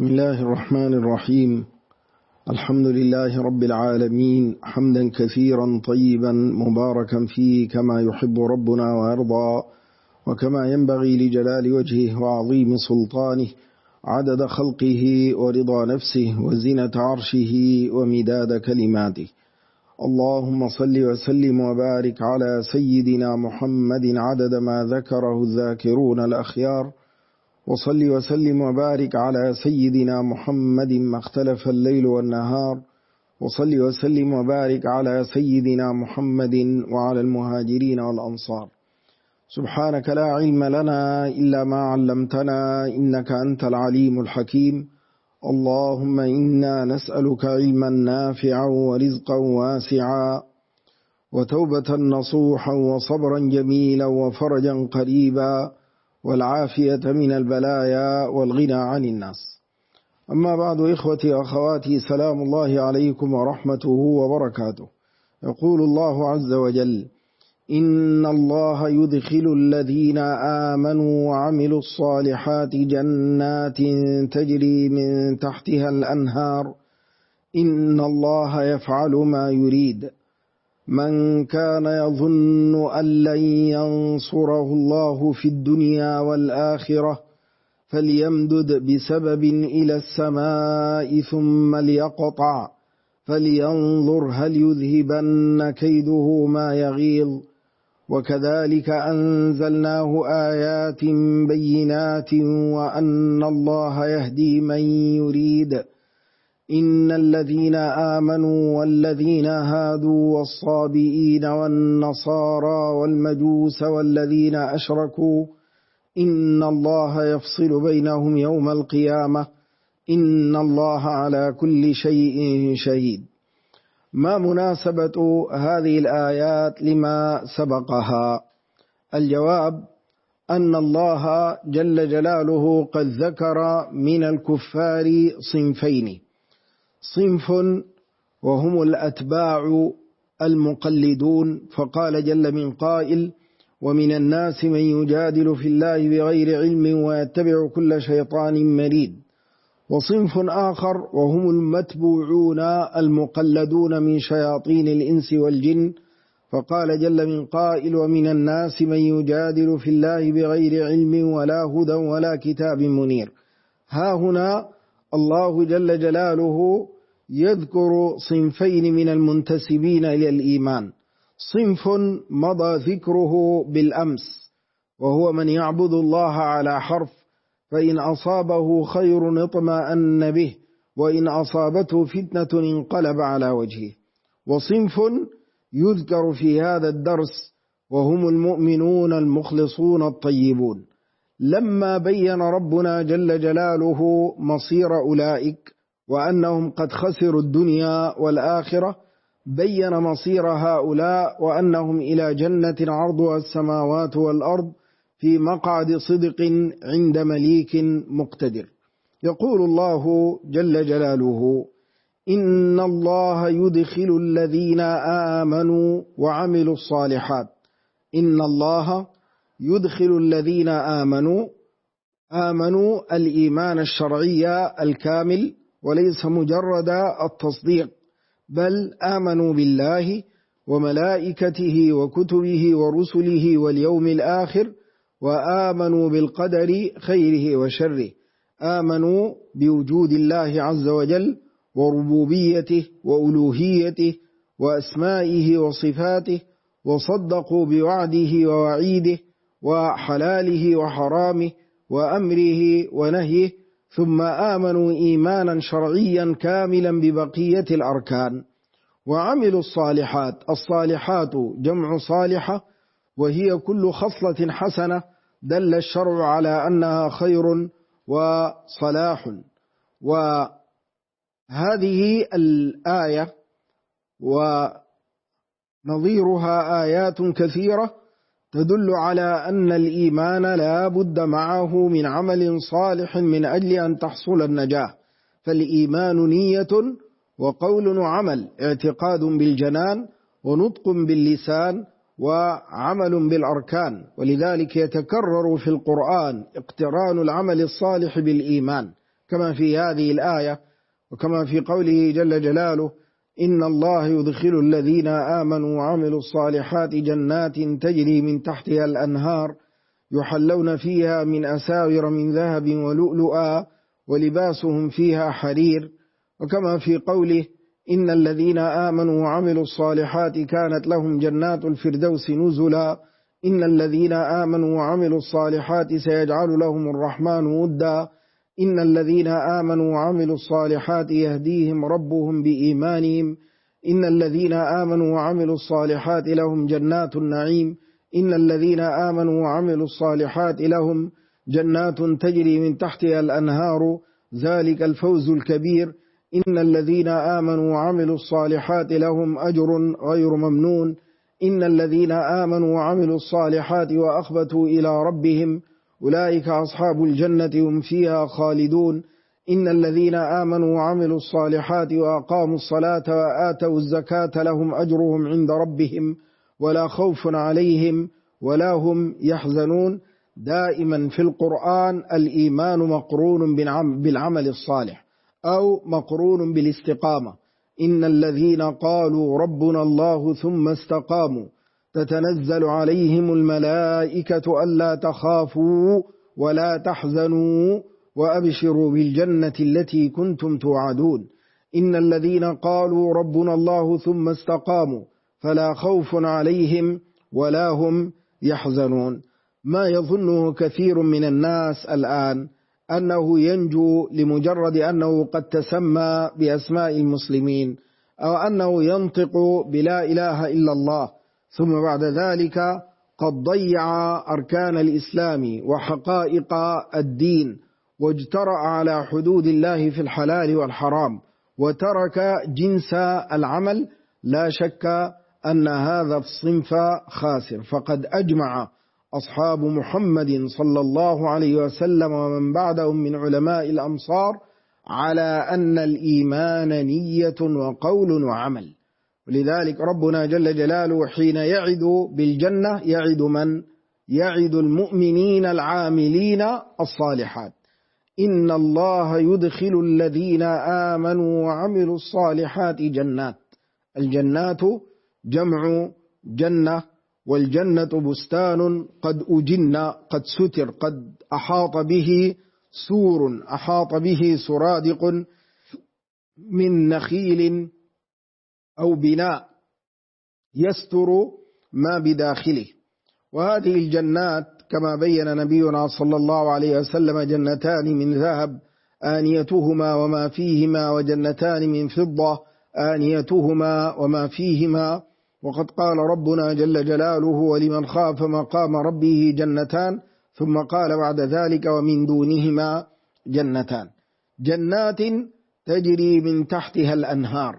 بسم الله الرحمن الرحيم. الحمد لله رب العالمين، حمدا كثيرا طيبا مباركا فيه كما يحب ربنا ويرضى، وكما ينبغي لجلال وجهه وعظيم سلطانه، عدد خلقه ورضا نفسه وزنة عرشه ومداد كلماته. اللهم صل وسلم وبارك على سيدنا محمد عدد ما ذكره الذاكرون الأخيار، وصل وسلم وبارك على سيدنا محمد ما اختلف الليل والنهار، وصل وسلم وبارك على سيدنا محمد وعلى المهاجرين والأنصار. سبحانك لا علم لنا إلا ما علمتنا، إنك أنت العليم الحكيم. اللهم إنا نسألك علما نافعا ورزقا واسعا وتوبة نصوحا وصبرا جميلا وفرجا قريبا والعافية من البلايا والغنى عن الناس. أما بعد، إخوتي وأخواتي، سلام الله عليكم ورحمته وبركاته. يقول الله عز وجل: إن الله يدخل الذين آمنوا وعملوا الصالحات جنات تجري من تحتها الأنهار إن الله يفعل ما يريد. من كان يظن أن لن ينصره الله في الدنيا والآخرة فليمدد بسبب إلى السماء ثم ليقطع فلينظر هل يذهبن كيده ما يغيظ. وكذلك أنزلناه آيات بينات وأن الله يهدي من يريد. إن الذين آمنوا والذين هادوا والصابئين والنصارى والمجوس والذين أشركوا إن الله يفصل بينهم يوم القيامة إن الله على كل شيء شهيد. ما مناسبة هذه الآيات لما سبقها؟ الجواب أن الله جل جلاله قد ذكر من الكفار صنفين: صنف وهم الأتباع المقلدون، فقال جل من قائل: ومن الناس من يجادل في الله بغير علم ويتبع كل شيطان مريد. وصنف آخر وهم المتبوعون المقلدون من شياطين الإنس والجن، فقال جل من قائل: ومن الناس من يجادل في الله بغير علم ولا هدى ولا كتاب منير. ها هنا الله جل جلاله يذكر صنفين من المنتسبين إلى الإيمان. صنف مضى ذكره بالأمس، وهو من يعبد الله على حرف، فإن أصابه خير اطمأن به وإن أصابته فتنة انقلب على وجهه. وصنف يذكر في هذا الدرس وهم المؤمنون المخلصون الطيبون. لما بين ربنا جل جلاله مصير أولئك وأنهم قد خسروا الدنيا والآخرة، بين مصير هؤلاء وأنهم إلى جنة عرضها السماوات والأرض في مقعد صدق عند مليك مقتدر. يقول الله جل جلاله: إن الله يدخل الذين آمنوا وعملوا الصالحات. إن الله يدخل الذين آمنوا الإيمان الشرعي الكامل، وليس مجرد التصديق، بل آمنوا بالله وملائكته وكتبه ورسله واليوم الآخر، وآمنوا بالقدر خيره وشره. آمنوا بوجود الله عز وجل وربوبيته وألوهيته وأسمائه وصفاته، وصدقوا بوعده ووعيده وحلاله وحرامه وأمره ونهيه، ثم آمنوا إيمانا شرعيا كاملا ببقية الأركان. وعملوا الصالحات. الصالحات جمع صالحة، وهي كل خصلة حسنة دل الشرع على أنها خير وصلاح. وهذه الآية ونظيرها آيات كثيرة تدل على أن الإيمان لا بد معه من عمل صالح من أجل أن تحصل النجاة. فالإيمان نية وقول وعمل، اعتقاد بالجنان ونطق باللسان وعمل بالأركان. ولذلك يتكرر في القرآن اقتران العمل الصالح بالإيمان، كما في هذه الآية وكما في قوله جل جلاله: إن الله يدخل الذين آمنوا وعملوا الصالحات جنات تجري من تحتها الأنهار يحلون فيها من أساور من ذهب ولؤلؤا ولباسهم فيها حرير. وكما في قوله: إن الذين آمنوا وعملوا الصالحات كانت لهم جنات الفردوس نزلا إن الذين آمنوا وعملوا الصالحات سيجعل لهم الرحمن ودا إن الذين آمنوا وعملوا الصالحات يهديهم ربهم بإيمانهم إن الذين آمنوا وعملوا الصالحات لهم جنات النعيم إن الذين آمنوا وعملوا الصالحات لهم جنات تجري من تحتها الأنهار ذلك الفوز الكبير إن الذين آمنوا وعملوا الصالحات لهم أجر غير ممنون إن الذين آمنوا وعملوا الصالحات وأخبتوا إلى ربهم أولئك أصحاب الجنة هم فيها خالدون إن الذين آمنوا وعملوا الصالحات وأقاموا الصلاة وآتوا الزكاة لهم أجرهم عند ربهم ولا خوف عليهم ولا هم يحزنون. دائما في القرآن الإيمان مقرون بالعمل الصالح أو مقرون بالاستقامة. إن الذين قالوا ربنا الله ثم استقاموا تتنزل عليهم الملائكة ألا تخافوا ولا تحزنوا وأبشروا بالجنة التي كنتم توعدون. إن الذين قالوا ربنا الله ثم استقاموا فلا خوف عليهم ولا هم يحزنون. ما يظنه كثير من الناس الآن أنه ينجو لمجرد أنه قد تسمى بأسماء المسلمين أو أنه ينطق بلا إله إلا الله، ثم بعد ذلك قد ضيع أركان الإسلام وحقائق الدين واجترأ على حدود الله في الحلال والحرام وترك جنس العمل. لا شك أن هذا الصنف خاسر، فقد أجمع أصحاب محمد صلى الله عليه وسلم ومن بعدهم من علماء الأمصار على أن الإيمان نية وقول وعمل. ولذلك ربنا جل جلاله حين يعد بالجنة يعد من؟ يعد المؤمنين العاملين الصالحات. إن الله يدخل الذين آمنوا وعملوا الصالحات جنات. الجنات جمع جنة، والجنة بستان قد أجن قد ستر قد أحاط به سور أحاط به سرادق من نخيل أو بناء يستر ما بداخله. وهذه الجنات كما بين نبينا صلى الله عليه وسلم جنتان من ذهب آنيتهما وما فيهما وجنتان من فضة آنيتهما وما فيهما. وقد قال ربنا جل جلاله: ولمن خاف مقام ربه جنتان، ثم قال بعد ذلك: ومن دونهما جنتان. جنات تجري من تحتها الأنهار.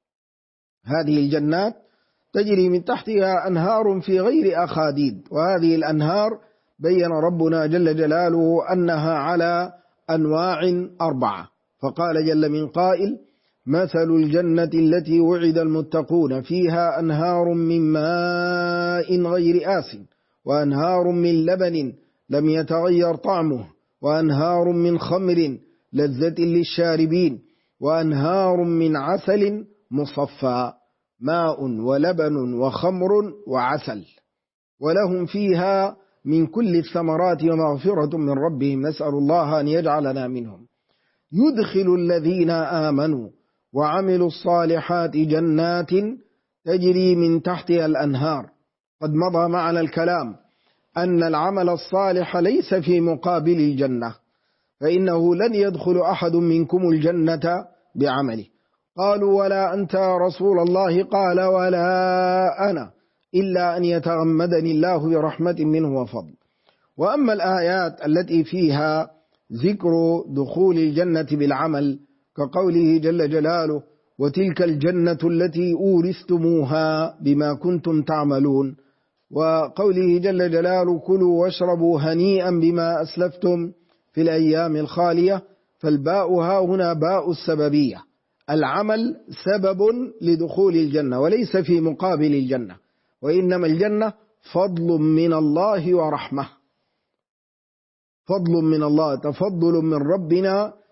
هذه الجنات تجري من تحتها أنهار في غير أخاديد، وهذه الأنهار بين ربنا جل جلاله أنها على أنواع 4. فقال جل من قائل: مثل الجنة التي وعد المتقون فيها أنهار من ماء غير آسن وأنهار من لبن لم يتغير طعمه وأنهار من خمر لذة للشاربين وأنهار من عسل مصفى ماء ولبن وخمر وعسل ولهم فيها من كل الثمرات ومغفرة من ربهم نسأل الله أن يجعلنا منهم. يدخل الذين آمنوا وعملوا الصالحات جنات تجري من تحتها الأنهار. قد مضى معنا الكلام أن العمل الصالح ليس في مقابل الجنة، فإنه لن يدخل أحد منكم الجنة بعمله. قالوا: ولا أنت يا رسول الله؟ قال: ولا أنا، إلا أن يتغمدني الله برحمة منه وفضل. وأما الآيات التي فيها ذكر دخول الجنة بالعمل كقوله جل جلاله: وتلك الجنة التي أورثتموها بما كنتم تعملون، وقوله جل جلاله: كلوا واشربوا هنيئا بما أسلفتم في الأيام الخالية. فالباء ها هنا باء السببية، العمل سبب لدخول الجنة وليس في مقابل الجنة، وإنما الجنة فضل من الله ورحمة، فضل من الله، تفضل من ربنا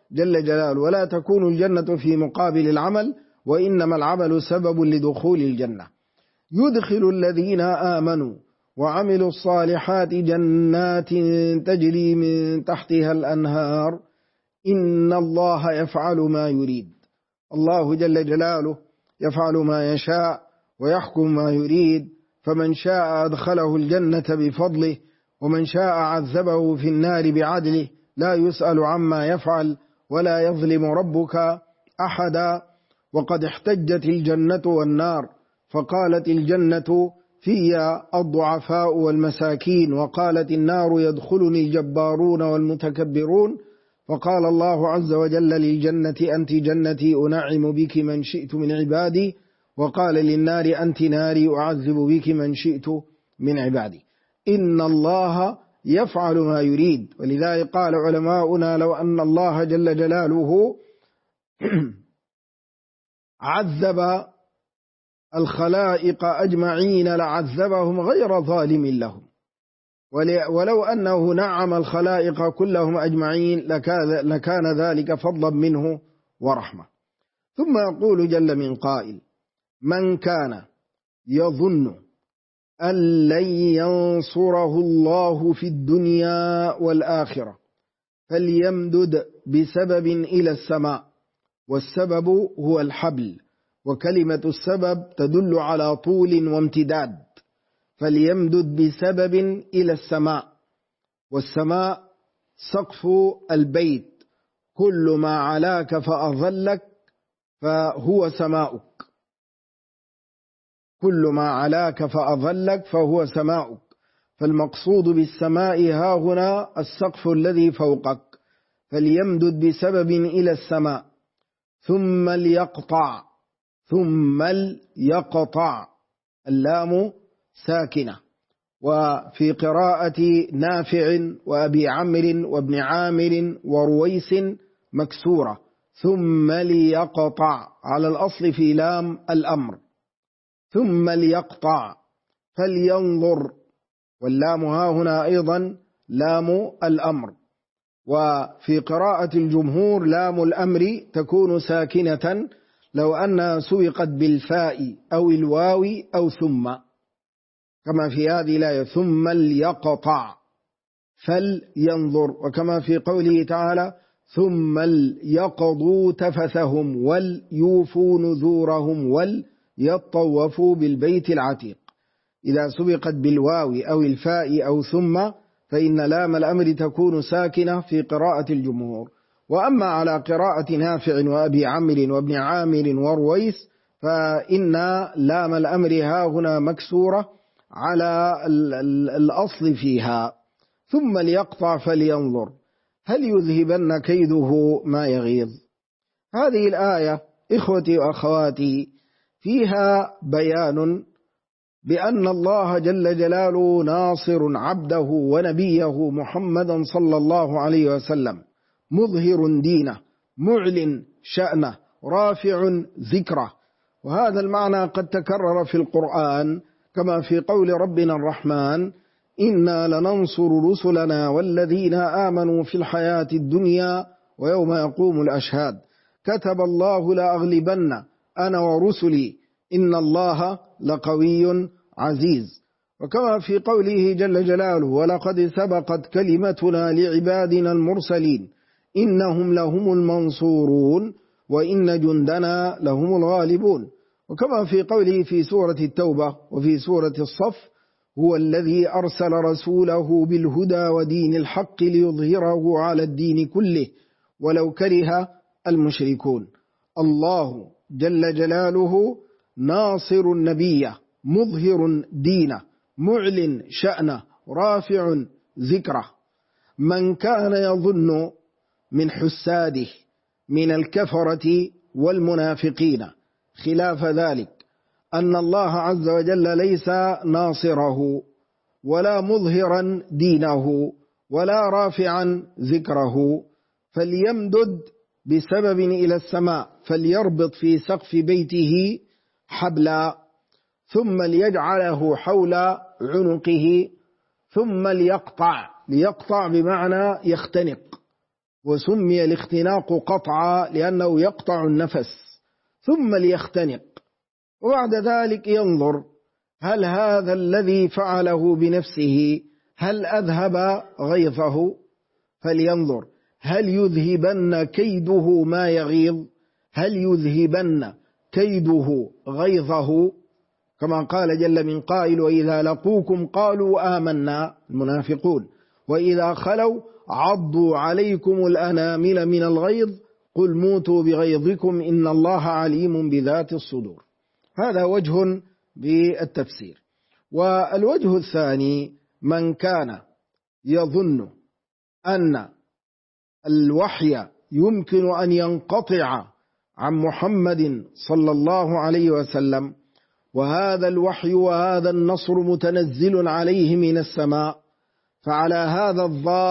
جل جلاله، ولا تكون الجنة في مقابل العمل، وإنما العمل سبب لدخول الجنة. يدخل الذين آمنوا وعملوا الصالحات جنات تجري من تحتها الأنهار إن الله يفعل ما يريد. الله جل جلاله يفعل ما يشاء ويحكم ما يريد، فمن شاء أدخله الجنة بفضله، ومن شاء عذبه في النار بعدله، لا يسأل عما يفعل ولا يظلم ربك أحدا. وقد احتجت الجنة والنار، فقالت الجنة في الضعفاء والمساكين، وقالت النار يدخلني الجبارون والمتكبرون، فقال الله عز وجل للجنة أنت جنتي أنعم بك من شئت من عبادي، وقال للنار أنت ناري أعذب بك من شئت من عبادي. إن الله يفعل ما يريد. ولذلك قال علماؤنا لو أن الله جل جلاله عذب الخلائق أجمعين لعذبهم غير ظالم لهم، ولو أنه نعم الخلائق كلهم أجمعين لكان ذلك فضلا منه ورحمة. ثم يقول جل من قائل: من كان يظن أن لن ينصره الله في الدنيا والآخرة فليمدد بسبب إلى السماء، والسبب هو الحبل، وكلمة السبب تدل على طول وامتداد، فليمدد بسبب إلى السماء، والسماء سقف البيت، كل ما علاك فأظلك فهو سماؤك، كل ما علاك فأظلك فهو سماؤك. فالمقصود بالسماء ها هنا السقف الذي فوقك، فليمدد بسبب إلى السماء ثم ليقطع، ثم ليقطع، اللام ساكنة. وفي قراءة نافع وأبي عمرو وابن عامر ورويس مكسورة، ثم ليقطع على الأصل في لام الأمر، ثم ليقطع فلينظر، واللام ها هنا أيضا لام الأمر. وفي قراءة الجمهور لام الأمر تكون ساكنة لو أنها سبقت بالفاء أو الواو أو ثم، كما في هذه الآية ثم ليقطع فلينظر، وكما في قوله تعالى ثم ليقضوا تفثهم وليوفوا نذورهم وليطوفوا بالبيت العتيق. إذا سبقت بالواو أو الفاء أو ثم فإن لام الأمر تكون ساكنة في قراءة الجمهور. وأما على قراءة نافع وأبي عمرو وابن عامر ورويس فإن لام الأمر ها هنا مكسورة على الأصل فيها. ثم ليقطع فلينظر هل يذهبن كيده ما يغيظ. هذه الآية إخوتي وأخواتي فيها بيان بأن الله جل جلاله ناصر عبده ونبيه محمدا صلى الله عليه وسلم، مظهر دينه، معلن شأنه، رافع ذكره. وهذا المعنى قد تكرر في القرآن، كما في قول ربنا الرحمن: إنا لننصر رسلنا والذين آمنوا في الحياة الدنيا ويوم يقوم الأشهاد، كتب الله لأغلبن أنا ورسلي إن الله لقوي عزيز. وكما في قوله جل جلاله: ولقد سبقت كلمتنا لعبادنا المرسلين إنهم لهم المنصورون وإن جندنا لهم الغالبون. وكما في قوله في سورة التوبة وفي سورة الصف: هو الذي أرسل رسوله بالهدى ودين الحق ليظهره على الدين كله ولو كره المشركون. الله جل جلاله ناصر النبي، مظهر دينه، معلن شأنه، رافع ذكره. من كان يظن من حساده من الكفرة والمنافقين خلاف ذلك أن الله عز وجل ليس ناصره ولا مظهرا دينه ولا رافعا ذكره، فليمدد بسبب إلى السماء، فليربط في سقف بيته حبلا، ثم ليجعله حول عنقه، ثم ليقطع بمعنى يختنق، وسمي الاختناق قطعا لأنه يقطع النفس ثم ليختنق، وبعد ذلك ينظر هل هذا الذي فعله بنفسه هل أذهب غيظه، فلينظر هل يذهبن كيده ما يغيظ، هل يذهبن كيده غيظه، كما قال جل من قائل وإذا لقوكم قالوا آمنا المنافقون وإذا خلوا عضوا عليكم الأنامل من الغيظ قل موتوا بغيظكم إن الله عليم بذات الصدور. هذا وجه بالتفسير. والوجه الثاني من كان يظن أن الوحي يمكن أن ينقطع عن محمد صلى الله عليه وسلم، وهذا الوحي وهذا النصر متنزل عليه من السماء، فعلى هذا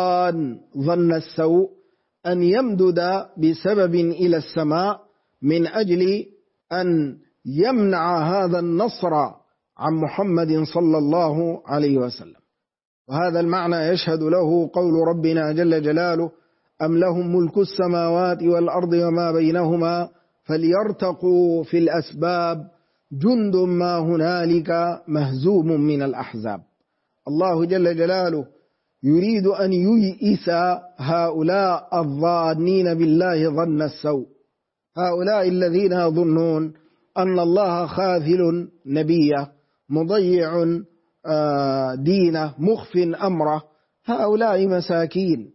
ظن السوء أن يمدد بسبب إلى السماء من أجل أن يمنع هذا النصر عن محمد صلى الله عليه وسلم. وهذا المعنى يشهد له قول ربنا جل جلاله أم لهم ملك السماوات والأرض وما بينهما فليرتقوا في الأسباب جند ما هنالك مهزوم من الأحزاب. الله جل جلاله يريد أن ييئس هؤلاء الظانين بالله ظن السوء، هؤلاء الذين يظنون أن الله خاذل نبيه مضيع دينه مخف أمره، هؤلاء مساكين.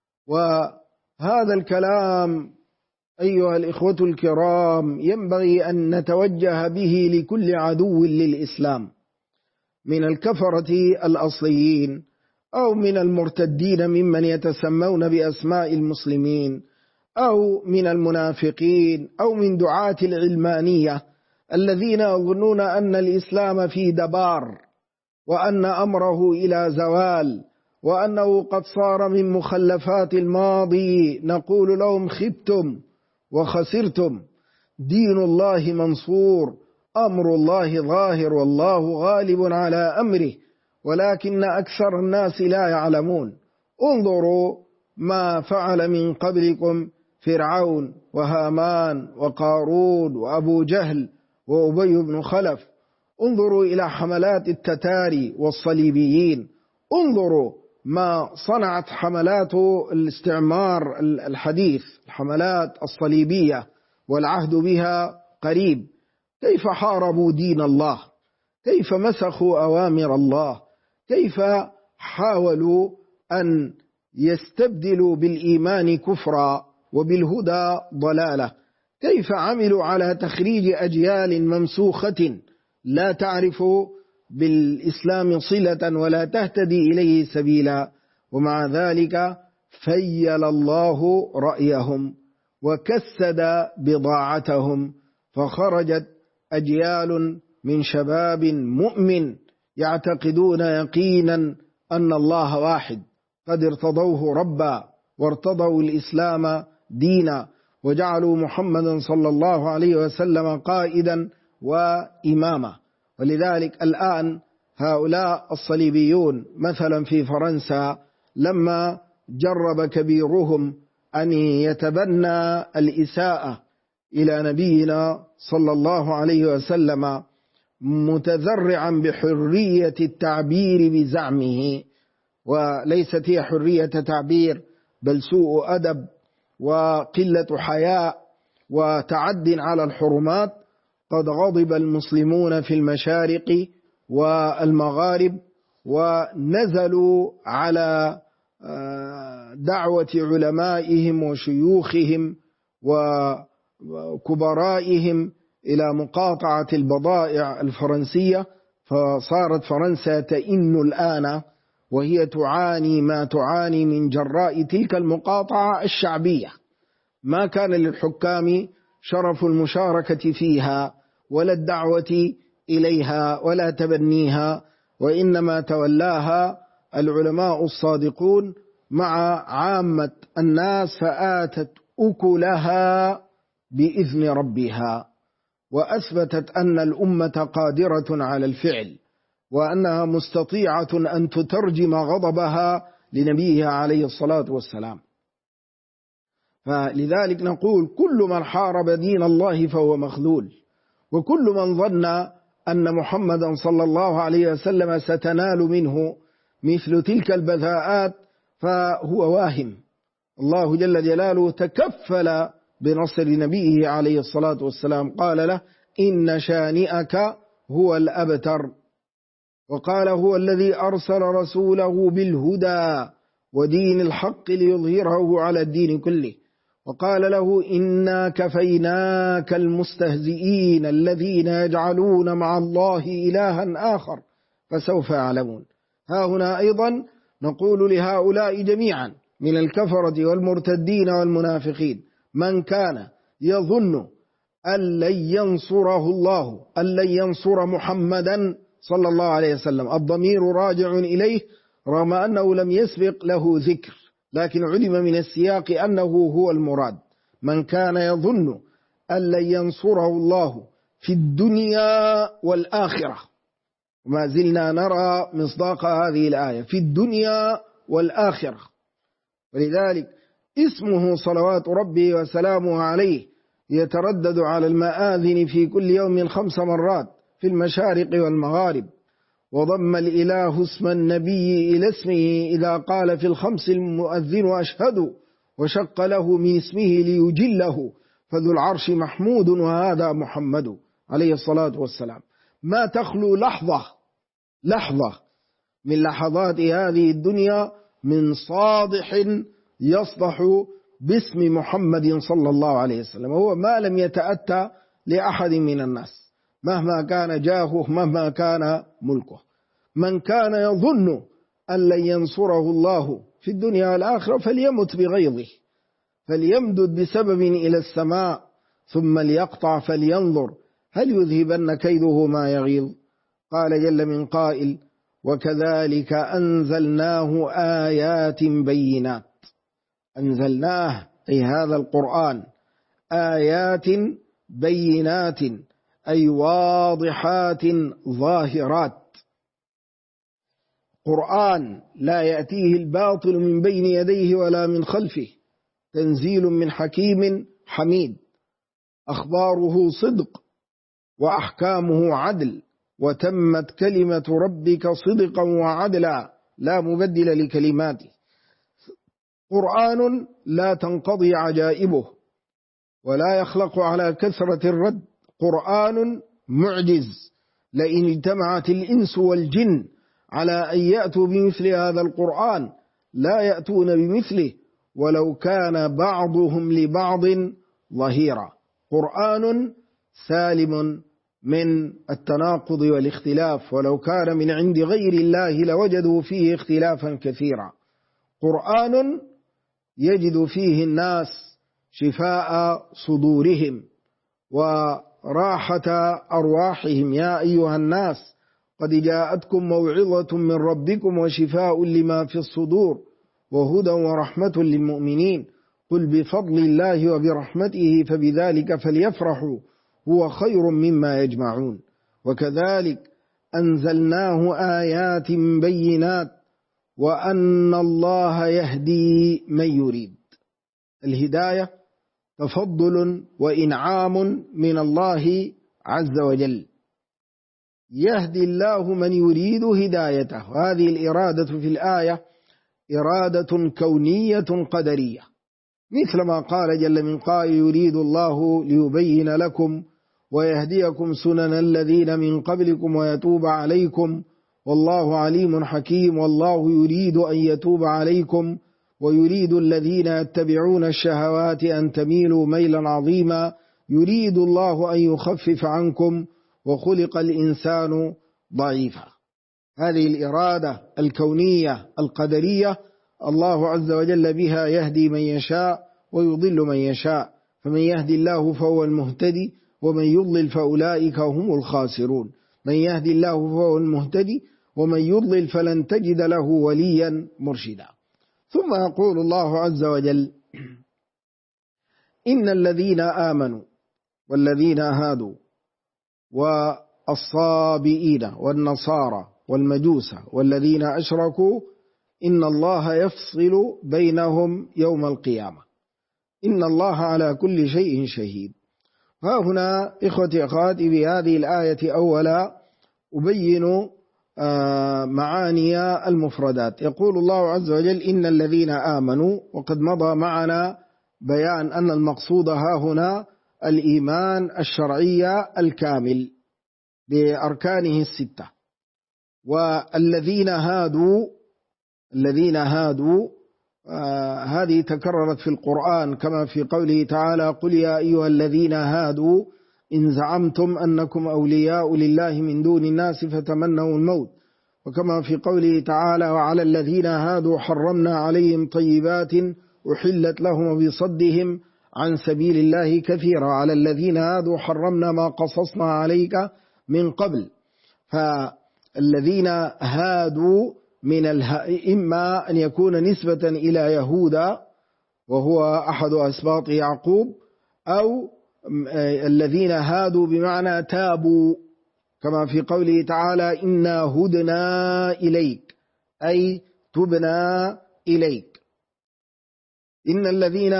وهذا الكلام أيها الإخوة الكرام ينبغي أن نتوجه به لكل عدو للإسلام من الكفرة الأصليين أو من المرتدين ممن يتسمون بأسماء المسلمين أو من المنافقين أو من دعاة العلمانية الذين يظنون أن الإسلام فيه دبار وأن أمره إلى زوال وأنه قد صار من مخلفات الماضي. نقول لهم خبتم وخسرتم، دين الله منصور، أمر الله ظاهر، والله غالب على أمره، ولكن أكثر الناس لا يعلمون. انظروا ما فعل من قبلكم فرعون وهامان وقارون وأبو جهل وأبي بن خلف، انظروا إلى حملات التتاري والصليبيين، انظروا ما صنعت حملات الاستعمار الحديث، الحملات الصليبية والعهد بها قريب، كيف حاربوا دين الله، كيف مسخوا أوامر الله، كيف حاولوا أن يستبدلوا بالإيمان كفرا وبالهدى ضلالة، كيف عملوا على تخريج أجيال ممسوخة لا تعرف بالإسلام صلة ولا تهتدي إليه سبيلا، ومع ذلك فيل الله رأيهم وكسد بضاعتهم، فخرجت أجيال من شباب مؤمن يعتقدون يقينا أن الله واحد، قد ارتضوه ربا وارتضوا الإسلام دينا وجعلوا محمدا صلى الله عليه وسلم قائدا وإماما. ولذلك الآن هؤلاء الصليبيون مثلا في فرنسا لما جرب كبيرهم أن يتبنى الإساءة إلى نبينا صلى الله عليه وسلم متذرعا بحرية التعبير بزعمه، وليست هي حرية تعبير بل سوء أدب وقلة حياء وتعد على الحرمات، قد غضب المسلمون في المشارق والمغارب ونزلوا على دعوة علمائهم وشيوخهم وكبرائهم إلى مقاطعة البضائع الفرنسية، فصارت فرنسا تئن الآن وهي تعاني ما تعاني من جراء تلك المقاطعة الشعبية. ما كان للحكام شرف المشاركة فيها ولا الدعوة إليها ولا تبنيها، وإنما تولاها العلماء الصادقون مع عامة الناس، فآتت أكلها بإذن ربها، وأثبتت أن الأمة قادرة على الفعل، وأنها مستطيعة أن تترجم غضبها لنبيها عليه الصلاة والسلام. فلذلك نقول كل من حارب دين الله فهو مخذول، وكل من ظن أن محمدا صلى الله عليه وسلم ستنال منه مثل تلك البذاءات فهو واهم. الله جل جلاله تكفل بنصر نبيه عليه الصلاة والسلام، قال له إن شانئك هو الأبتر، وقال هو الذي أرسل رسوله بالهدى ودين الحق ليظهره على الدين كله، وقال له إنا كفيناك المستهزئين الذين يجعلون مع الله إلها آخر فسوف يعلمون. ها هنا أيضا نقول لهؤلاء جميعا من الكفرة والمرتدين والمنافقين: من كان يظن أن لن ينصره الله، أن لن ينصر محمدا صلى الله عليه وسلم، الضمير راجع إليه رغم أنه لم يسبق له ذكر، لكن علم من السياق أنه هو المراد. من كان يظن أن لن ينصره الله في الدنيا والآخرة، وما زلنا نرى مصداق هذه الآية في الدنيا والآخرة، ولذلك اسمه صلوات ربي وسلامه عليه يتردد على المآذن في كل يوم 5 مرات في المشارق والمغارب، وضم الإله اسم النبي إلى اسمه إذا قال في الخمس المؤذن أشهد، وشق له من اسمه ليجله، فذو العرش محمود وهذا محمد عليه الصلاة والسلام. ما تخلو لحظة من لحظات هذه الدنيا من صادح يصدح باسم محمد صلى الله عليه وسلم، وهو ما لم يتأتى لأحد من الناس مهما كان جاهه مهما كان ملكه. من كان يظن أن لن ينصره الله في الدنيا والآخرة فليمت بغيظه، فليمدد بسبب إلى السماء ثم ليقطع فلينظر هل يذهبن كيده ما يغيظ. قال جل من قائل: وكذلك أنزلناه آيات بينات. أنزلناه أي هذا القرآن آيات بينات أي واضحات ظاهرات، قرآن لا يأتيه الباطل من بين يديه ولا من خلفه، تنزيل من حكيم حميد، أخباره صدق وأحكامه عدل، وتمت كلمة ربك صدقا وعدلا لا مبدل لكلماته. قرآن لا تنقضي عجائبه ولا يخلق على كثرة الرد، قرآن معجز، لئن اجتمعت الإنس والجن على أن يأتوا بمثل هذا القرآن لا يأتون بمثله ولو كان بعضهم لبعض ظهيرا. قرآن سالم من التناقض والاختلاف، ولو كان من عند غير الله لوجدوا فيه اختلافا كثيرا. قرآن يجد فيه الناس شفاء صدورهم وراحة أرواحهم. يا أيها الناس قد جاءتكم موعظة من ربكم وشفاء لما في الصدور وهدى ورحمة للمؤمنين، قل بفضل الله وبرحمته فبذلك فليفرحوا هو خير مما يجمعون. وكذلك أنزلناه آيات بينات وأن الله يهدي من يريد. الهداية تفضل وإنعام من الله عز وجل، يهدي الله من يريد هدايته. هذه الإرادة في الآية إرادة كونية قدرية، مثل ما قال جل من قائل: يريد الله ليبين لكم ويهديكم سنن الذين من قبلكم ويتوب عليكم والله عليم حكيم، والله يريد أن يتوب عليكم ويريد الذين يتبعون الشهوات أن تميلوا ميلا عظيما، يريد الله أن يخفف عنكم وخلق الإنسان ضعيفا. هذه الإرادة الكونية القدرية الله عز وجل بها يهدي من يشاء ويضل من يشاء، فمن يهدي الله فهو المهتدي ومن يضلل فأولئك هم الخاسرون. من يهدي الله فهو المهتدي ومن يضلل فلن تجد له وليا مرشدا. ثم يقول الله عز وجل: إن الذين آمنوا والذين هادوا والصابئين والنصارى والمجوس والذين أشركوا إن الله يفصل بينهم يوم القيامة. إن الله على كل شيء شهيد. ها هنا إخوتي أخواتي بهذه الآية أولا أبين معاني المفردات. يقول الله عز وجل إن الذين آمنوا، وقد مضى معنا بيان أن المقصود ها هنا الإيمان الشرعي الكامل بأركانه الستة. والذين هادوا هذه تكررت في القرآن كما في قوله تعالى قل يا أيها الذين هادوا إن زعمتم أنكم أولياء لله من دون الناس فتمنوا الموت، وكما في قوله تعالى وعلى الذين هادوا حرمنا عليهم طيبات أحلت لهم بصدهم عن سبيل الله كثيرا، على الذين هادوا حرمنا ما قصصنا عليك من قبل. فالذين هادوا إما أن يكون نسبة إلى يهوذا وهو أحد أسباط يعقوب، أو الذين هادوا بمعنى تابوا كما في قوله تعالى إنا هدنا إليك أي تبنا إليك. إن الذين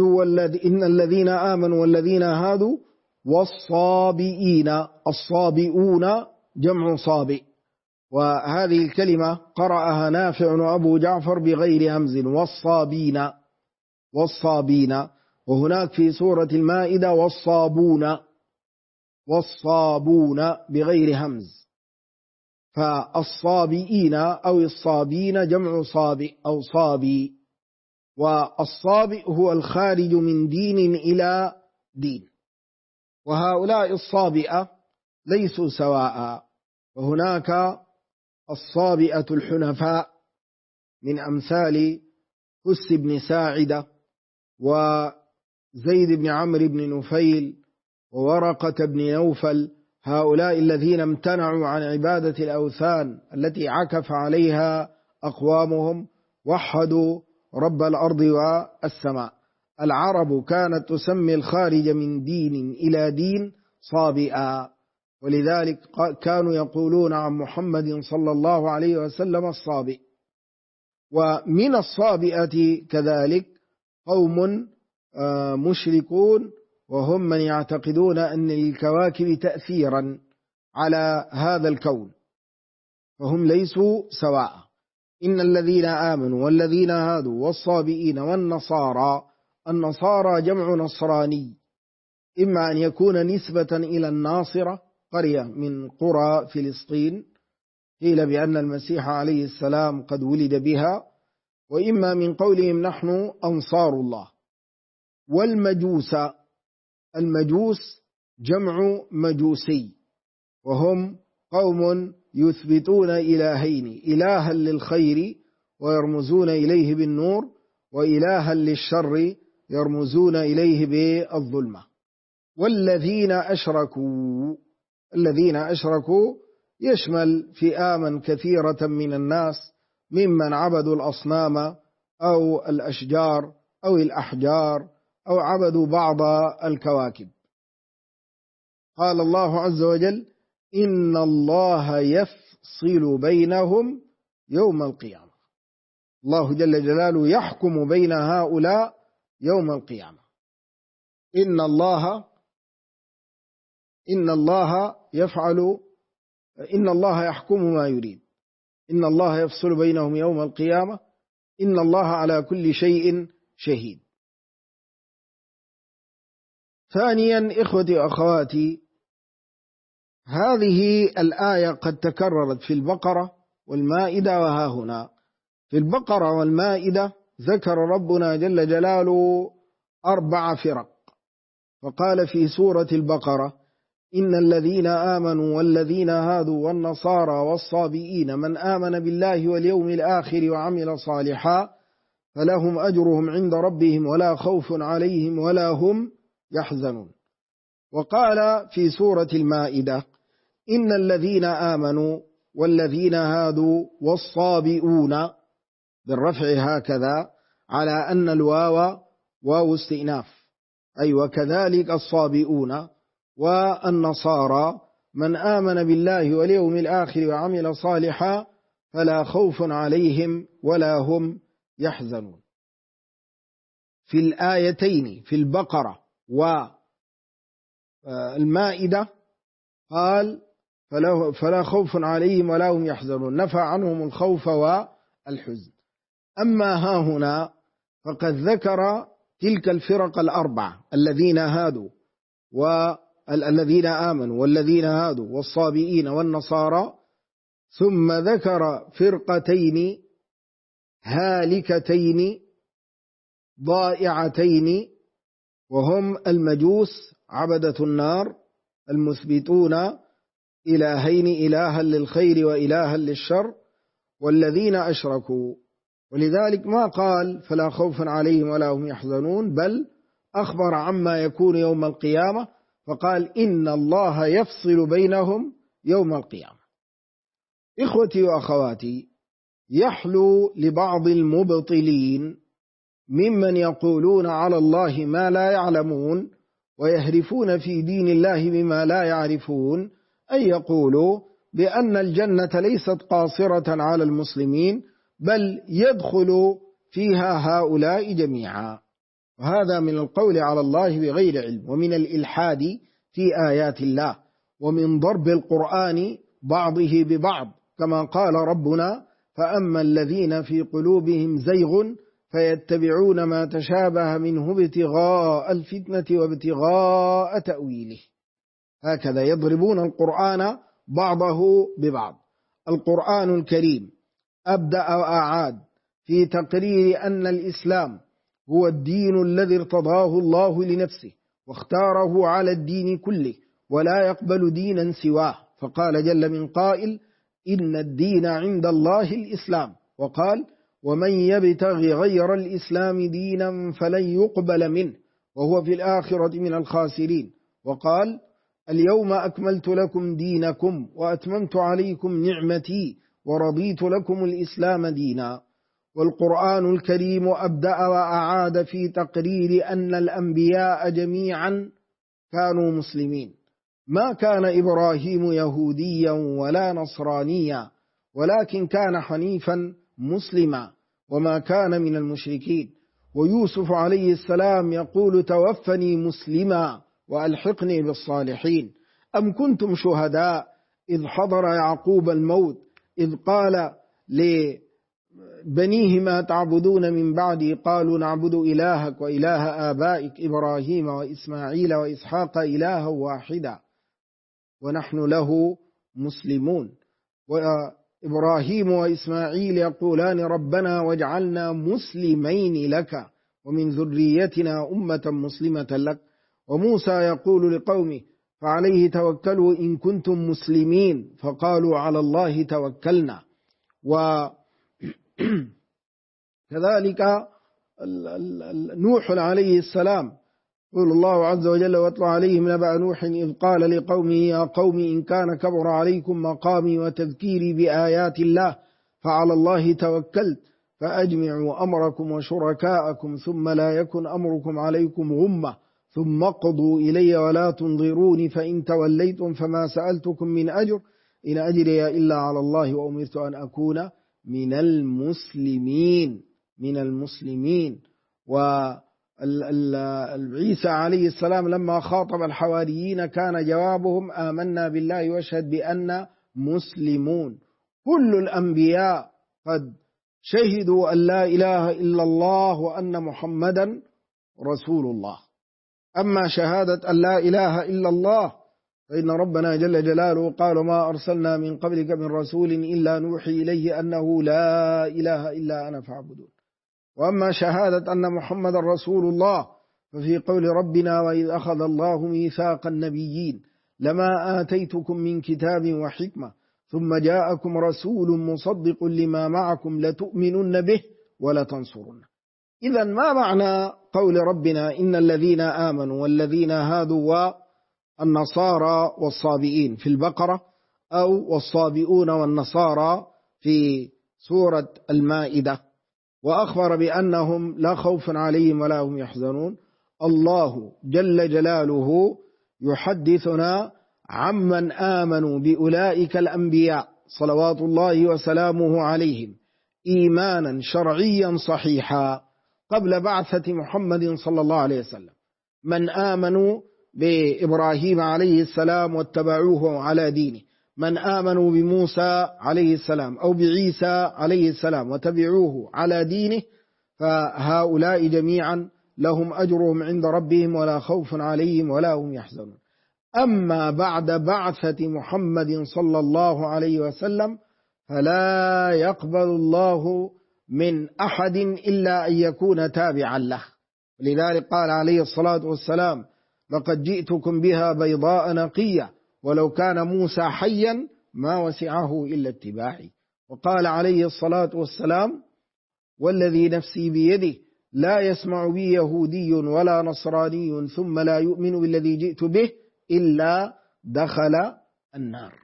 آمنوا والذين هادوا والصابئين، الصابئون جمع صابئ، وهذه الكلمة قرأها نافع وأبو جعفر بغير همز والصابين، وهناك في سورة المائدة والصابون بغير همز. فالصابئين أو الصابين جمع صابئ أو صابي، والصابئ هو الخارج من دين إلى دين، وهؤلاء الصابئة ليسوا سواء. وهناك الصابئة الحنفاء من أمثال حس بن ساعدة وزيد بن عمرو بن نفيل وورقة بن نوفل، هؤلاء الذين امتنعوا عن عبادة الأوثان التي عكف عليها أقوامهم، وحدوا رب الأرض والسماء. العرب كانت تسمي الخارج من دين إلى دين صابئا، ولذلك كانوا يقولون عن محمد صلى الله عليه وسلم الصابئ. ومن الصابئة كذلك قوم مشركون، وهم من يعتقدون أن للكواكب تأثيرا على هذا الكون، فهم ليسوا سواء. إن الذين آمنوا والذين هادوا والصابئين والنصارى، النصارى جمع نصراني، إما أن يكون نسبة إلى الناصرة قرية من قرى فلسطين قيل بأن المسيح عليه السلام قد ولد بها، وإما من قولهم نحن أنصار الله. المجوس جمع مجوسي، وهم قوم يثبتون إلهين، إلها للخير ويرمزون إليه بالنور، وإلها للشر يرمزون إليه بالظلمة. والذين أشركوا يشمل فئاما كثيرة من الناس ممن عبدوا الأصنام أو الأشجار أو الأحجار أو عبدوا بعض الكواكب. قال الله عز وجل إن الله يفصل بينهم يوم القيامة، الله جل جلاله يحكم بين هؤلاء يوم القيامة. إن الله يحكم ما يريد، إن الله يفصل بينهم يوم القيامة، إن الله على كل شيء شهيد. ثانيا إخوتي أخواتي، هذه الآية قد تكررت في البقرة والمائدة، وها هنا في البقرة والمائدة ذكر ربنا جل جلاله 4 فرق، فقال في سورة البقرة إن الذين آمنوا والذين هادوا والنصارى والصابئين من آمن بالله واليوم الآخر وعمل صالحا فلهم أجرهم عند ربهم ولا خوف عليهم ولا هم يحزنون. وقال في سورة المائدة إن الذين آمنوا والذين هادوا والصابئون بالرفع هكذا، على أن الواو واو استئناف، أي وكذلك الصابئون والنصارى من آمن بالله واليوم الآخر وعمل صالحا فلا خوف عليهم ولا هم يحزنون. في الآيتين في البقرة والمائدة قال فلا خوف عليهم ولا هم يحزنون، نفى عنهم الخوف والحزن. أما ها هنا فقد ذكر تلك الفرق الأربعة، الذين هادوا والذين آمنوا والذين هادوا والصابئين والنصارى، ثم ذكر فرقتين هالكتين ضائعتين، وهم المجوس عبدة النار المثبتون إلهين، إلها للخير وإلها للشر، والذين أشركوا. ولذلك ما قال فلا خوف عليهم ولا هم يحزنون، بل أخبر عما يكون يوم القيامة، فقال إن الله يفصل بينهم يوم القيامة. إخوتي وأخواتي، يحلو لبعض المبطلين ممن يقولون على الله ما لا يعلمون ويهرفون في دين الله بما لا يعرفون أن يقولوا بأن الجنة ليست قاصرة على المسلمين، بل يدخل فيها هؤلاء جميعا. وهذا من القول على الله بغير علم، ومن الإلحاد في آيات الله، ومن ضرب القرآن بعضه ببعض، كما قال ربنا فأما الذين في قلوبهم زيغ فيتبعون ما تشابه منه ابتغاء الفتنة وابتغاء تأويله. هكذا يضربون القرآن بعضه ببعض. القرآن الكريم أبدأ وأعاد في تقرير أن الإسلام هو الدين الذي ارتضاه الله لنفسه واختاره على الدين كله، ولا يقبل دينا سواه، فقال جل من قائل إن الدين عند الله الإسلام، وقال ومن يبتغي غير الإسلام دينا فلن يقبل منه وهو في الآخرة من الخاسرين، وقال اليوم أكملت لكم دينكم وأتممت عليكم نعمتي ورضيت لكم الإسلام دينا. والقرآن الكريم أبدأ وأعاد في تقرير أن الأنبياء جميعا كانوا مسلمين، ما كان إبراهيم يهوديا ولا نصرانيا، ولكن كان حنيفا مسلما وما كان من المشركين. ويوسف عليه السلام يقول توفني مسلما وألحقني بالصالحين. أم كنتم شهداء إذ حضر يعقوب الموت إذ قال لبنيه ما تعبدون من بعدي قالوا نعبد إلهك وإله آبائك إبراهيم وإسماعيل وإسحاق إلها واحدا ونحن له مسلمون. وإبراهيم وإسماعيل يقولان ربنا واجعلنا مسلمين لك ومن ذريتنا أمة مسلمة لك. وموسى يقول لقومه فعليه توكلوا إن كنتم مسلمين فقالوا على الله توكلنا. وكذلك نوح عليه السلام يقول الله عز وجل واتل عليهم نبأ نوح إذ قال لقومه يا قوم إن كان كبر عليكم مقامي وتذكيري بآيات الله فعلى الله توكلت فأجمعوا أمركم وشركاءكم ثم لا يكن أمركم عليكم غمة ثم اقضوا إلي ولا تنظروني فإن توليتم فما سألتكم من أجر إن أجري إلا على الله وأمرت أن أكون من المسلمين. وعيسى عليه السلام لما خاطب الحواريين كان جوابهم آمنا بالله واشهد بأننا مسلمون. كل الأنبياء قد شهدوا أن لا إله إلا الله وأن محمدا رسول الله. أما شهادة أن لا إله إلا الله فإن ربنا جل جلاله قال ما أرسلنا من قبلك من رسول إلا نوحي إليه أنه لا إله إلا أنا فاعبدون. وأما شهادة أن محمد رسول الله ففي قول ربنا وإذ أخذ الله ميثاق النبيين لما آتيتكم من كتاب وحكمة ثم جاءكم رسول مصدق لما معكم لتؤمنن به ولتنصرنه. إذن ما معنى قول ربنا إن الذين آمنوا والذين هادوا والنصارى والصابئين في البقرة أو والصابئون والنصارى في سورة المائدة، وأخبر بأنهم لا خوف عليهم ولا هم يحزنون؟ الله جل جلاله يحدثنا عمن آمنوا بأولئك الأنبياء صلوات الله وسلامه عليهم إيمانا شرعيا صحيحا. قبل بعثة محمد صلى الله عليه وسلم، من آمنوا بإبراهيم عليه السلام واتبعوه على دينه، من آمنوا بموسى عليه السلام أو بعيسى عليه السلام وتبعوه على دينه، فهؤلاء جميعا لهم أجرهم عند ربهم ولا خوف عليهم ولا هم يحزنون. أما بعد بعثة محمد صلى الله عليه وسلم فلا يقبل الله من أحد إلا أن يكون تابعا له. لذلك قال عليه الصلاة والسلام: لقد جئتكم بها بيضاء نقية ولو كان موسى حيا ما وسعه إلا اتباعي. وقال عليه الصلاة والسلام: والذي نفسي بيده لا يسمع بي يهودي ولا نصراني ثم لا يؤمن بالذي جئت به إلا دخل النار.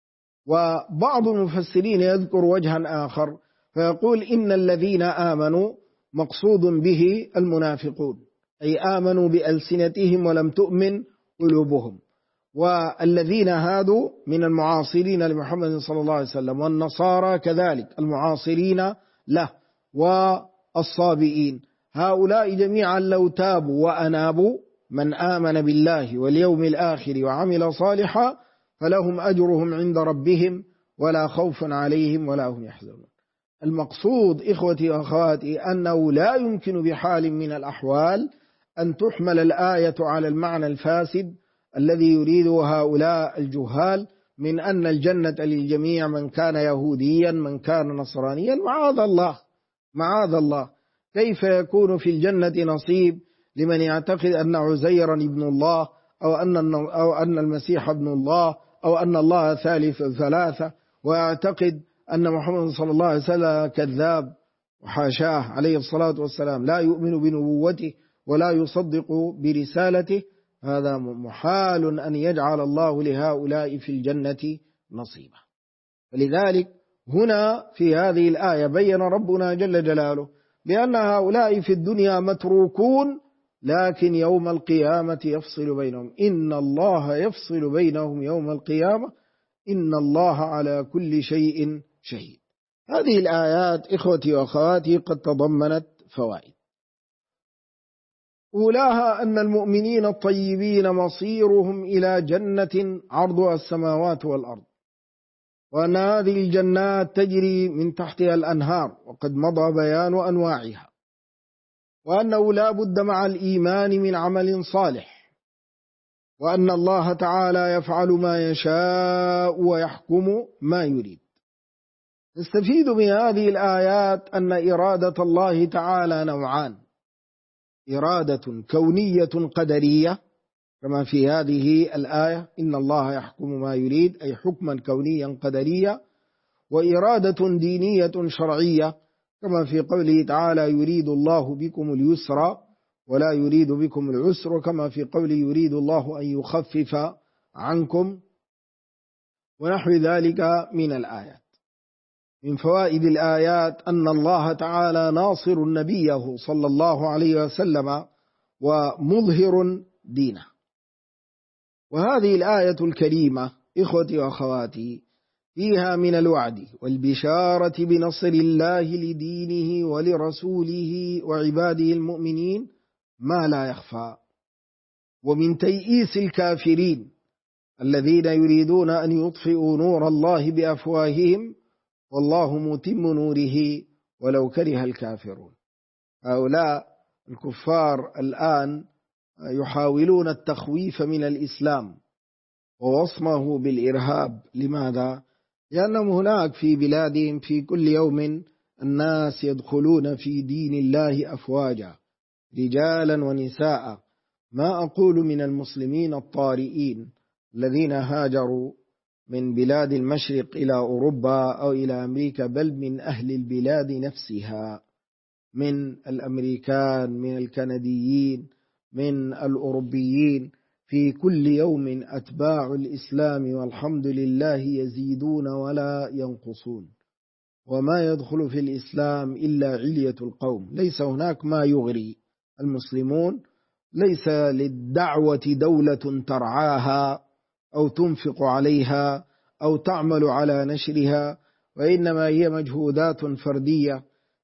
وبعض المفسرين يذكر وجها آخر فيقول: إن الذين آمنوا مقصود به المنافقون، أي آمنوا بألسنتهم ولم تؤمن قلوبهم، والذين هادوا من المعاصرين لمحمد صلى الله عليه وسلم، والنصارى كذلك المعاصرين له، والصابئين. هؤلاء جميعا لو تابوا وأنابوا، من آمن بالله واليوم الآخر وعمل صالحا فلهم أجرهم عند ربهم ولا خوف عليهم ولا هم يحزنون. المقصود إخوتي وأخواتي أنه لا يمكن بحال من الأحوال أن تحمل الآية على المعنى الفاسد الذي يريده هؤلاء الجهال من أن الجنة للجميع، من كان يهوديا من كان نصرانيا. معاذ الله، كيف يكون في الجنة نصيب لمن يعتقد أن عزيرا ابن الله أو أن المسيح ابن الله أو أن الله ثالث ثلاثة، ويعتقد أن محمد صلى الله عليه وسلم كذاب وحاشاه عليه الصلاة والسلام، لا يؤمن بنبوته ولا يصدق برسالته. هذا محال أن يجعل الله لهؤلاء في الجنة نصيبا. ولذلك هنا في هذه الآية بين ربنا جل جلاله بأن هؤلاء في الدنيا متروكون، لكن يوم القيامة يفصل بينهم. إن الله يفصل بينهم يوم القيامة إن الله على كل شيء شهيد. هذه الآيات إخوتي وأخواتي قد تضمنت فوائد. أولاها أن المؤمنين الطيبين مصيرهم إلى جنة عرضها السماوات والأرض، وأن هذه الجنات تجري من تحتها الأنهار، وقد مضى بيان أنواعها، وأنه لا بد مع الإيمان من عمل صالح، وأن الله تعالى يفعل ما يشاء ويحكم ما يريد. نستفيد من هذه الآيات أن إرادة الله تعالى نوعان: إرادة كونية قدرية كما في هذه الآية إن الله يحكم ما يريد، أي حكما كونيا قدريا، وإرادة دينية شرعية كما في قوله تعالى يريد الله بكم اليسر ولا يريد بكم العسر، وكما في قوله يريد الله أن يخفف عنكم، ونحو ذلك من الآيات. من فوائد الآيات أن الله تعالى ناصر نبيه صلى الله عليه وسلم ومظهر دينه. وهذه الآية الكريمة إخوتي وأخواتي فيها من الوعد والبشارة بنصر الله لدينه ولرسوله وعباده المؤمنين ما لا يخفى، ومن تيئيس الكافرين الذين يريدون أن يطفئوا نور الله بأفواههم والله متم نوره ولو كره الكافرون. هؤلاء الكفار الآن يحاولون التخويف من الإسلام ووصمه بالإرهاب. لماذا؟ لأنهم هناك في بلادهم في كل يوم الناس يدخلون في دين الله أفواجا رجالا ونساء، ما أقول من المسلمين الطارئين الذين هاجروا من بلاد المشرق إلى أوروبا أو إلى أمريكا، بل من أهل البلاد نفسها، من الأمريكان، من الكنديين، من الأوروبيين. في كل يوم أتباع الإسلام والحمد لله يزيدون ولا ينقصون، وما يدخل في الإسلام إلا علية القوم، ليس هناك ما يغري المسلمون. ليس للدعوة دولة ترعاها أو تنفق عليها أو تعمل على نشرها، وإنما هي مجهودات فردية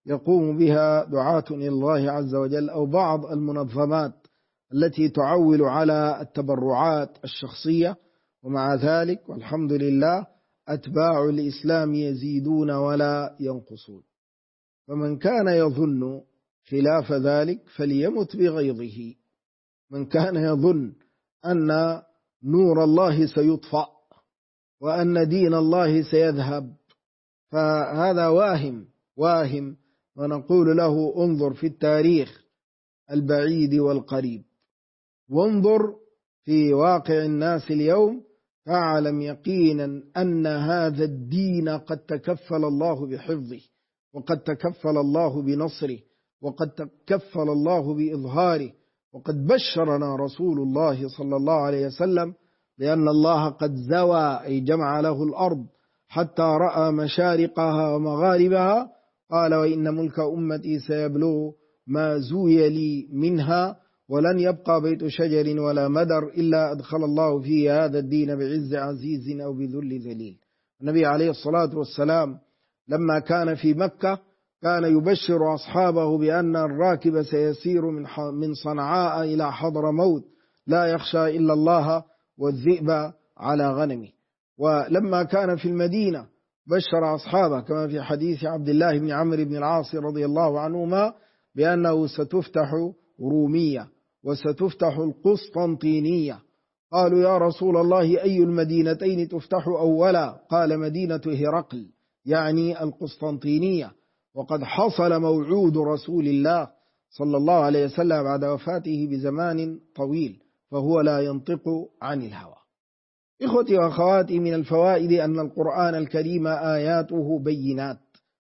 يقوم بها دعاة إلى الله عز وجل، أو بعض المنظمات التي تعول على التبرعات الشخصية. ومع ذلك والحمد لله أتباع الإسلام يزيدون ولا ينقصون. فمن كان يظن خلاف ذلك فليمت بغيظه. من كان يظن أن نور الله سيطفأ وأن دين الله سيذهب فهذا واهم، ونقول له انظر في التاريخ البعيد والقريب، وانظر في واقع الناس اليوم، فاعلم يقينا أن هذا الدين قد تكفل الله بحفظه، وقد تكفل الله بنصره، وقد تكفل الله بإظهاره، وقد بشرنا رسول الله صلى الله عليه وسلم بأن الله قد زوى، أي جمع له الأرض حتى رأى مشارقها ومغاربها، قال وإن ملك أمتي سيبلغ ما زوي لي منها، ولن يبقى بيت شجر ولا مدر إلا أدخل الله فيه هذا الدين بعز عزيز أو بذل ذليل. النبي عليه الصلاة والسلام لما كان في مكة كان يبشر أصحابه بأن الراكب سيسير من صنعاء إلى حضرموت لا يخشى إلا الله والذئب على غنمه. ولما كان في المدينة بشر أصحابه كما في حديث عبد الله بن عمرو بن العاص رضي الله عنهما بأنه ستفتح رومية وستفتح القسطنطينية. قالوا يا رسول الله أي المدينتين تفتح أولا؟ قال مدينة هرقل، يعني القسطنطينية. وقد حصل موعود رسول الله صلى الله عليه وسلم بعد وفاته بزمان طويل، فهو لا ينطق عن الهوى. إخوتي وأخواتي، من الفوائد أن القرآن الكريم آياته بينات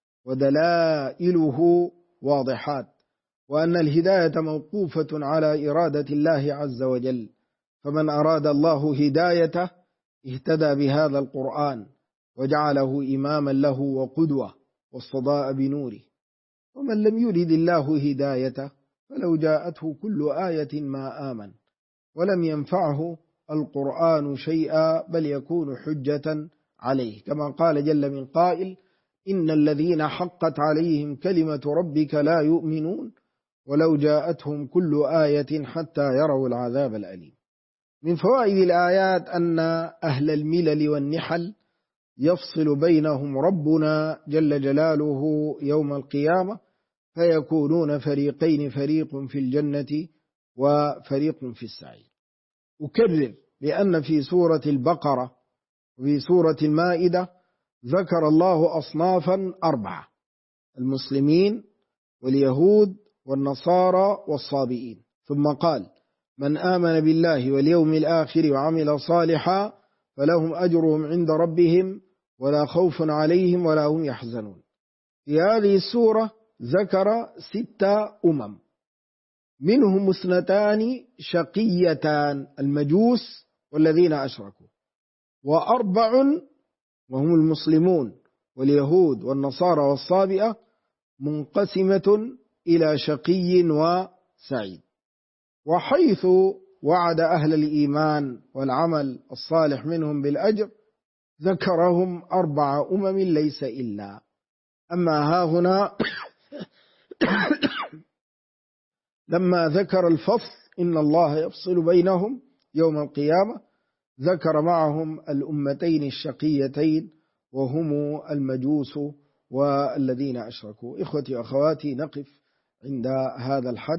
ودلائله واضحات، وأن الهداية موقوفة على إرادة الله عز وجل، فمن أراد الله هدايته اهتدى بهذا القرآن وجعله إماما له وقدوة واصطداء بنوره. ومن لم يرد الله هدايته فلو جاءته كل آية ما آمن، ولم ينفعه القرآن شيئا بل يكون حجة عليه، كما قال جل من قائل إن الذين حقت عليهم كلمة ربك لا يؤمنون ولو جاءتهم كل آية حتى يروا العذاب الأليم. من فوائد الآيات أن أهل الملل والنحل يفصل بينهم ربنا جل جلاله يوم القيامة، فيكونون فريقين، فريق في الجنة وفريق في السعير. أكرر بأن في سورة البقرة وفي سورة المائدة ذكر الله أصنافا 4: المسلمين واليهود والنصارى والصابئين، ثم قال من آمن بالله واليوم الآخر وعمل صالحا فلهم أجرهم عند ربهم ولا خوف عليهم ولا هم يحزنون. في هذه السورة ذكر 6 أمم، منهم 2 شقيتان، المجوس والذين أشركوا، و4 وهم المسلمون واليهود والنصارى والصابئة منقسمة إلى شقي وسعيد. وحيث وعد أهل الإيمان والعمل الصالح منهم بالأجر ذكرهم 4 أمم ليس إلا. أما ها هنا لما ذكر الفصل إن الله يفصل بينهم يوم القيامة ذكر معهم الأمتين الشقيتين وهم المجوس والذين أشركوا. إخوتي وأخواتي، نقف عند هذا الحد.